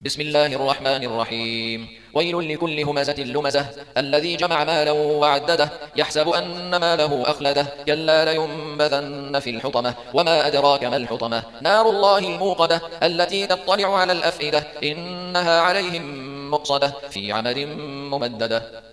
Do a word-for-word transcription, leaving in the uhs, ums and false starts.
بسم الله الرحمن الرحيم. ويل لكل همزة لمزة الذي جمع مالا وعدده يحسب أن ماله أخلده كلا لينبذن في الحطمة وما أدراك ما الحطمة نار الله الموقدة التي تطلع على الأفئدة إنها عليهم مؤصدة في عمد ممددة.